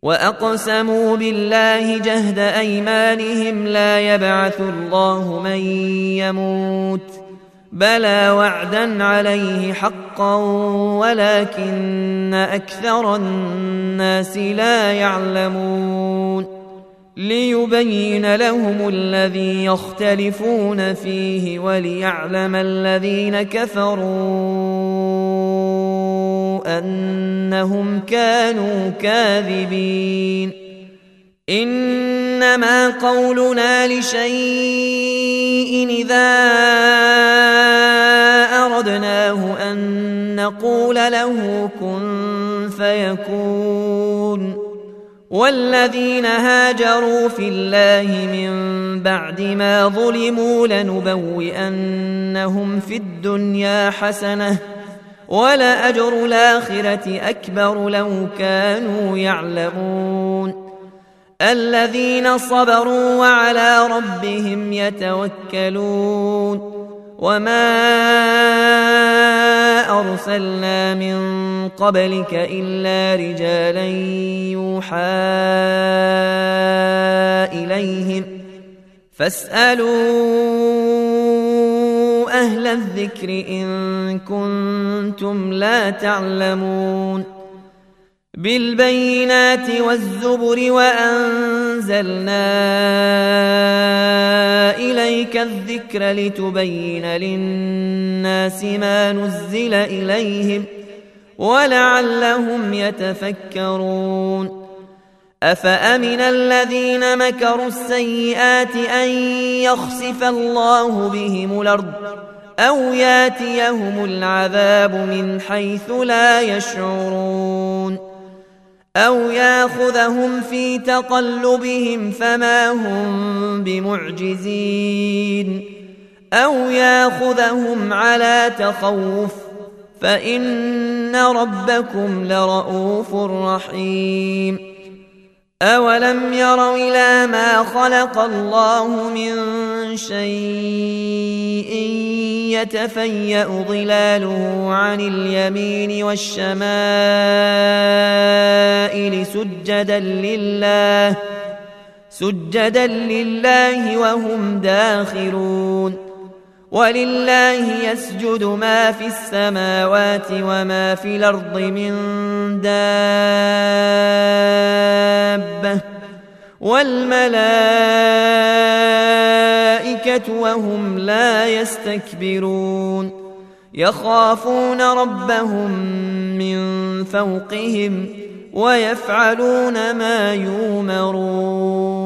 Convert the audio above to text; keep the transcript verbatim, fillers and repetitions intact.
وأقسموا بالله جهد أيمانهم لا يبعث الله من يموت بلى وعدا عليه حقا ولكن أكثر الناس لا يعلمون ليبين لهم الذي يختلفون فيه وليعلم الذين كفروا أنهم كانوا كاذبين إنما قولنا لشيء إذا أردناه أن نقول له كن فيكون والذين هاجروا في الله من بعد ما ظلموا لنبوئنهم في الدنيا حسنة ولأجر الآخرة أكبر لو كانوا يعلمون الذين صبروا وعلى ربهم يتوكلون وما أرسلنا من قبلك إلا رجالا يوحى إليهم فاسألوا أهل الذكر إن كنتم لا تعلمون بالبينات والزبر وأنزلنا إليك الذكر لتبين للناس ما نزل إليهم ولعلهم يتفكرون أفأمن الذين مكروا السيئات أن يخسف الله بهم الأرض أو ياتيهم العذاب من حيث لا يشعرون أو ياخذهم في تقلبهم فما هم بمعجزين أو ياخذهم على تخوف فإن ربكم لرؤوف رحيم أولم يروا إلى ما خلق الله من شيء يتفيأ ظلاله عن اليمين والشمائل سجدا لله سجدا لله وهم داخرون ولله يسجد ما في السماوات وما في الأرض من دابة والملائكة وهم لا يستكبرون يخافون ربهم من فوقهم ويفعلون ما يؤمرون